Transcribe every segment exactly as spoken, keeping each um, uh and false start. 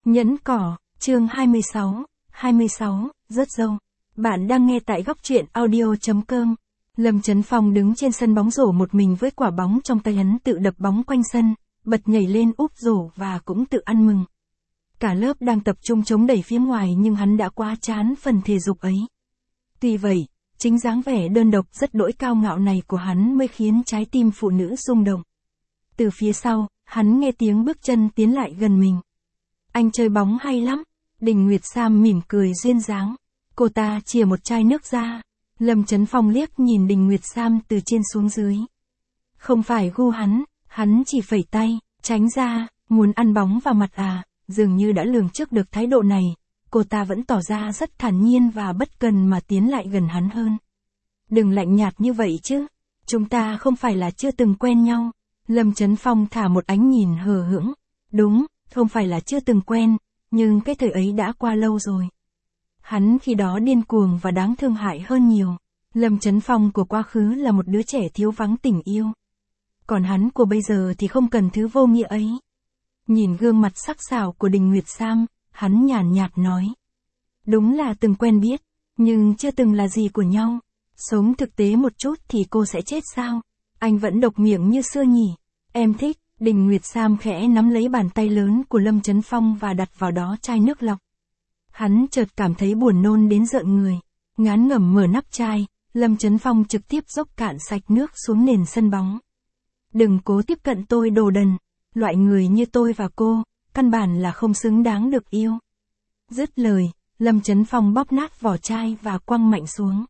Nhẫn cỏ, chương hai mươi sáu, hai mươi sáu, rớt râu. Bạn đang nghe tại góc truyện audio chấm com. Lâm Chấn Phong đứng trên sân bóng rổ một mình với quả bóng trong tay, hắn tự đập bóng quanh sân, bật nhảy lên úp rổ và cũng tự ăn mừng. Cả lớp đang tập trung chống đẩy phía ngoài nhưng hắn đã quá chán phần thể dục ấy. Tuy vậy, chính dáng vẻ đơn độc rất đỗi cao ngạo này của hắn mới khiến trái tim phụ nữ rung động. Từ phía sau, hắn nghe tiếng bước chân tiến lại gần mình. Anh chơi bóng hay lắm. Đình Nguyệt Sam mỉm cười duyên dáng. Cô ta chìa một chai nước ra. Lâm Chấn Phong liếc nhìn Đình Nguyệt Sam từ trên xuống dưới. Không phải gu hắn, hắn chỉ phẩy tay, tránh ra, muốn ăn bóng vào mặt à, dường như đã lường trước được thái độ này. Cô ta vẫn tỏ ra rất thản nhiên và bất cần mà tiến lại gần hắn hơn. Đừng lạnh nhạt như vậy chứ, chúng ta không phải là chưa từng quen nhau. Lâm Chấn Phong thả một ánh nhìn hờ hững. Đúng, không phải là chưa từng quen, nhưng cái thời ấy đã qua lâu rồi. Hắn khi đó điên cuồng và đáng thương hại hơn nhiều. Lâm Chấn Phong của quá khứ là một đứa trẻ thiếu vắng tình yêu. Còn hắn của bây giờ thì không cần thứ vô nghĩa ấy. Nhìn gương mặt sắc sảo của Đình Nguyệt Sam, hắn nhàn nhạt nói. Đúng là từng quen biết, nhưng chưa từng là gì của nhau. Sống thực tế một chút thì cô sẽ chết sao? Anh vẫn độc miệng như xưa nhỉ? Em thích. Đình Nguyệt Sam khẽ nắm lấy bàn tay lớn của Lâm Chấn Phong và đặt vào đó chai nước lọc. Hắn chợt cảm thấy buồn nôn đến rợn người. Ngán ngẩm mở nắp chai, Lâm Chấn Phong trực tiếp dốc cạn sạch nước xuống nền sân bóng. Đừng cố tiếp cận tôi đồ đần. Loại người như tôi và cô, căn bản là không xứng đáng được yêu. Dứt lời, Lâm Chấn Phong bóp nát vỏ chai và quăng mạnh xuống.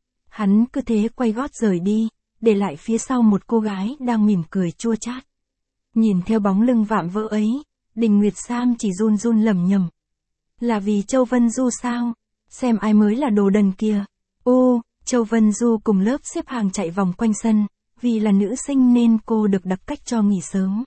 Hắn cứ thế quay gót rời đi, để lại phía sau một cô gái đang mỉm cười chua chát. Nhìn theo bóng lưng vạm vỡ ấy, Đình Nguyệt Sam chỉ run run lẩm nhẩm. Là vì Châu Vân Du sao? Xem ai mới là đồ đần kia. Ô, Châu Vân Du cùng lớp xếp hàng chạy vòng quanh sân, vì là nữ sinh nên cô được đặc cách cho nghỉ sớm.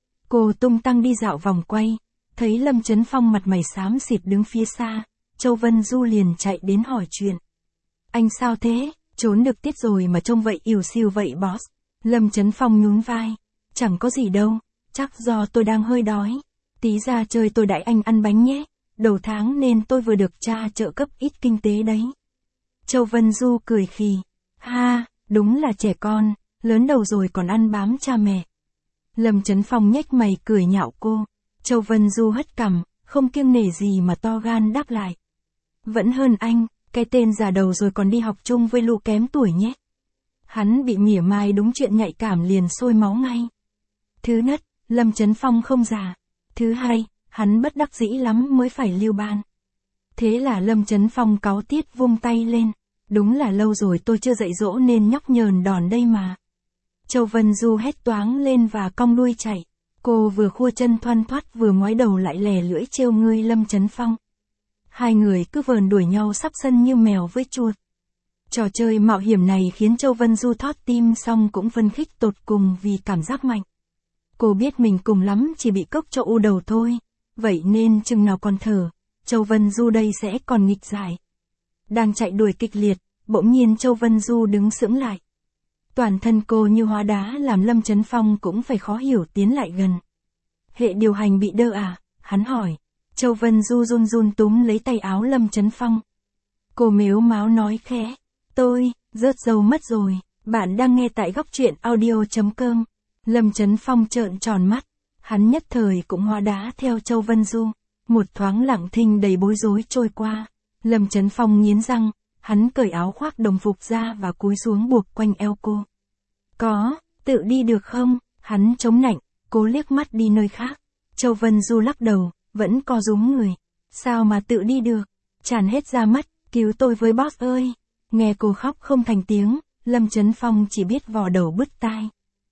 Cô tung tăng đi dạo vòng quay, thấy Lâm Chấn Phong mặt mày xám xịt đứng phía xa, Châu Vân Du liền chạy đến hỏi chuyện. Anh sao thế? Trốn được tiết rồi mà trông vậy ỉu xìu vậy boss. Lâm Chấn Phong nhún vai. Chẳng có gì đâu, chắc do tôi đang hơi đói. Tí ra chơi tôi đãi anh ăn bánh nhé. Đầu tháng nên tôi vừa được cha trợ cấp ít kinh tế đấy. Châu Vân Du cười khì. Ha, đúng là trẻ con, lớn đầu rồi còn ăn bám cha mẹ. Lâm Chấn Phong nhếch mày cười nhạo cô. Châu Vân Du hất cằm, không kiêng nể gì mà to gan đáp lại. Vẫn hơn anh, cái tên già đầu rồi còn đi học chung với lũ kém tuổi nhé. Hắn bị mỉa mai đúng chuyện nhạy cảm liền sôi máu ngay. Thứ nhất, Lâm Chấn Phong không già. Thứ hai, hắn bất đắc dĩ lắm mới phải lưu ban. Thế là Lâm Chấn Phong cáu tiết vung tay lên. Đúng là lâu rồi tôi chưa dạy dỗ nên nhóc nhờn đòn đây mà. Châu Vân Du hét toáng lên và cong đuôi chạy. Cô vừa khua chân thoăn thoắt vừa ngoái đầu lại lè lưỡi trêu ngươi Lâm Chấn Phong. Hai người cứ vờn đuổi nhau sắp sân như mèo với chuột. Trò chơi mạo hiểm này khiến Châu Vân Du thót tim xong cũng phân khích tột cùng vì cảm giác mạnh. Cô biết mình cùng lắm chỉ bị cốc cho u đầu thôi, vậy nên chừng nào còn thở, Châu Vân Du đây sẽ còn nghịch giải. Đang chạy đuổi kịch liệt, bỗng nhiên Châu Vân Du đứng sững lại. Toàn thân cô như hóa đá làm Lâm Chấn Phong cũng phải khó hiểu tiến lại gần. Hệ điều hành bị đơ à? Hắn hỏi. Châu Vân Du run run túm lấy tay áo Lâm Chấn Phong. Cô mếu máo nói khẽ. Tôi, rớt râu mất rồi, bạn đang nghe tại góc truyện audio chấm com. Lâm Chấn Phong trợn tròn mắt, hắn nhất thời cũng hóa đá theo Châu Vân Du. Một thoáng lặng thinh đầy bối rối trôi qua. Lâm Chấn Phong nghiến răng, hắn cởi áo khoác đồng phục ra và cúi xuống buộc quanh eo cô. Có, tự đi được không? Hắn chống nạnh, cố liếc mắt đi nơi khác. Châu Vân Du lắc đầu, vẫn co rúm người. Sao mà tự đi được? Tràn hết ra mắt, cứu tôi với boss ơi. Nghe cô khóc không thành tiếng, Lâm Chấn Phong chỉ biết vò đầu bứt tai.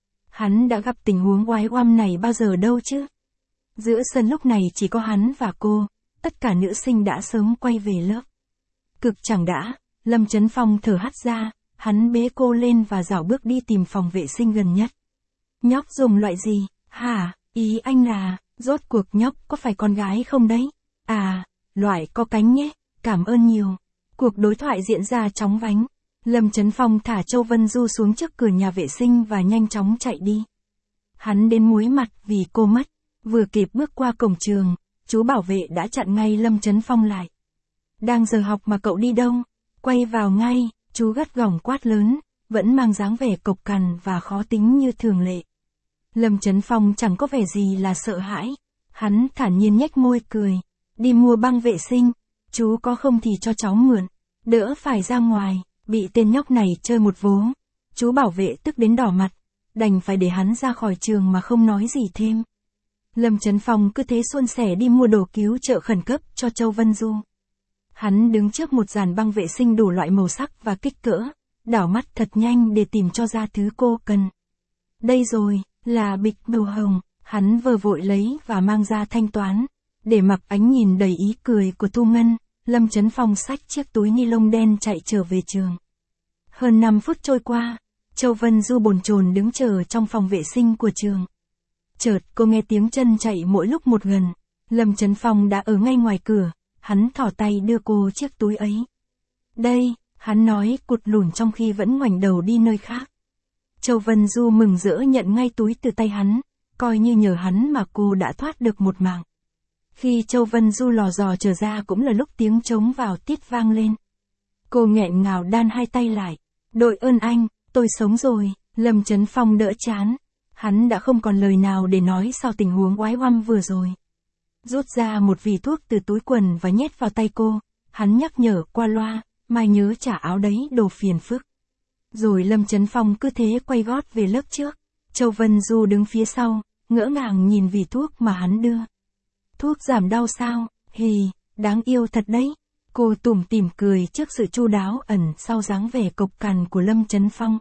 Hắn đã gặp tình huống oái oăm này bao giờ đâu chứ? Giữa sân lúc này chỉ có hắn và cô, tất cả nữ sinh đã sớm quay về lớp. Cực chẳng đã, Lâm Chấn Phong thở hắt ra, hắn bế cô lên và dạo bước đi tìm phòng vệ sinh gần nhất. Nhóc dùng loại gì? Hả, ý anh là, rốt cuộc nhóc có phải con gái không đấy? À, loại có cánh nhé, cảm ơn nhiều. Cuộc đối thoại diễn ra chóng vánh. Lâm Chấn Phong thả Châu Vân Du xuống trước cửa nhà vệ sinh và nhanh chóng chạy đi. Hắn đến muối mặt vì cô mất. Vừa kịp bước qua cổng trường, chú bảo vệ đã chặn ngay Lâm Chấn Phong lại. Đang giờ học mà cậu đi đâu? Quay vào ngay, chú gắt gỏng quát lớn, vẫn mang dáng vẻ cộc cằn và khó tính như thường lệ. Lâm Chấn Phong chẳng có vẻ gì là sợ hãi. Hắn thản nhiên nhếch môi cười. Đi mua băng vệ sinh, chú có không thì cho cháu mượn, đỡ phải ra ngoài, bị tên nhóc này chơi một vố. Chú bảo vệ tức đến đỏ mặt, đành phải để hắn ra khỏi trường mà không nói gì thêm. Lâm Chấn Phong cứ thế suôn sẻ đi mua đồ cứu trợ khẩn cấp cho Châu Vân Du. Hắn đứng trước một dàn băng vệ sinh đủ loại màu sắc và kích cỡ, đảo mắt thật nhanh để tìm cho ra thứ cô cần. Đây rồi, là bịch màu hồng, hắn vừa vội lấy và mang ra thanh toán. Để mặc ánh nhìn đầy ý cười của Thu Ngân, Lâm Chấn Phong xách chiếc túi ni lông đen chạy trở về trường. Hơn năm phút trôi qua, Châu Vân Du bồn chồn đứng chờ trong phòng vệ sinh của trường. Chợt cô nghe tiếng chân chạy mỗi lúc một gần. Lâm Chấn Phong đã ở ngay ngoài cửa, hắn thỏ tay đưa cô chiếc túi ấy. Đây, hắn nói cụt lủn trong khi vẫn ngoảnh đầu đi nơi khác. Châu Vân Du mừng rỡ nhận ngay túi từ tay hắn, coi như nhờ hắn mà cô đã thoát được một mạng. Khi Châu Vân Du lò dò trở ra cũng là lúc tiếng trống vào tiết vang lên. Cô nghẹn ngào đan hai tay lại. Đội ơn anh, tôi sống rồi. Lâm Chấn Phong đỡ chán. Hắn đã không còn lời nào để nói sau tình huống oái oăm vừa rồi. Rút ra một vỉ thuốc từ túi quần và nhét vào tay cô. Hắn nhắc nhở qua loa, mai nhớ trả áo đấy đồ phiền phức. Rồi Lâm Chấn Phong cứ thế quay gót về lớp trước. Châu Vân Du đứng phía sau, ngỡ ngàng nhìn vỉ thuốc mà hắn đưa. Thuốc giảm đau sao? Hì, đáng yêu thật đấy. Cô tủm tỉm cười trước sự chu đáo ẩn sau dáng vẻ cộc cằn của Lâm Chấn Phong.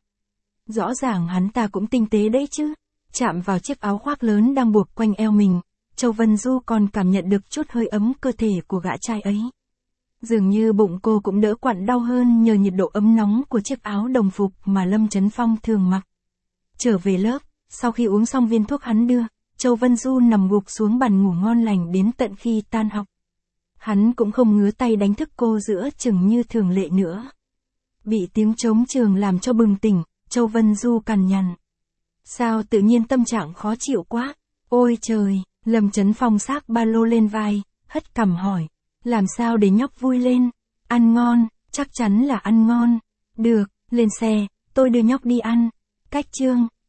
Rõ ràng hắn ta cũng tinh tế đấy chứ. Chạm vào chiếc áo khoác lớn đang buộc quanh eo mình, Châu Vân Du còn cảm nhận được chút hơi ấm cơ thể của gã trai ấy. Dường như bụng cô cũng đỡ quặn đau hơn nhờ nhiệt độ ấm nóng của chiếc áo đồng phục mà Lâm Chấn Phong thường mặc. Trở về lớp, sau khi uống xong viên thuốc hắn đưa, Châu Vân Du nằm gục xuống bàn ngủ ngon lành đến tận khi tan học. Hắn cũng không ngứa tay đánh thức cô giữa chừng như thường lệ nữa. Bị tiếng trống trường làm cho bừng tỉnh, Châu Vân Du cằn nhằn. Sao tự nhiên tâm trạng khó chịu quá? Ôi trời, Lâm Chấn Phong xác ba lô lên vai, hất cằm hỏi. Làm sao để nhóc vui lên? Ăn ngon, chắc chắn là ăn ngon. Được, lên xe, tôi đưa nhóc đi ăn. Cách chương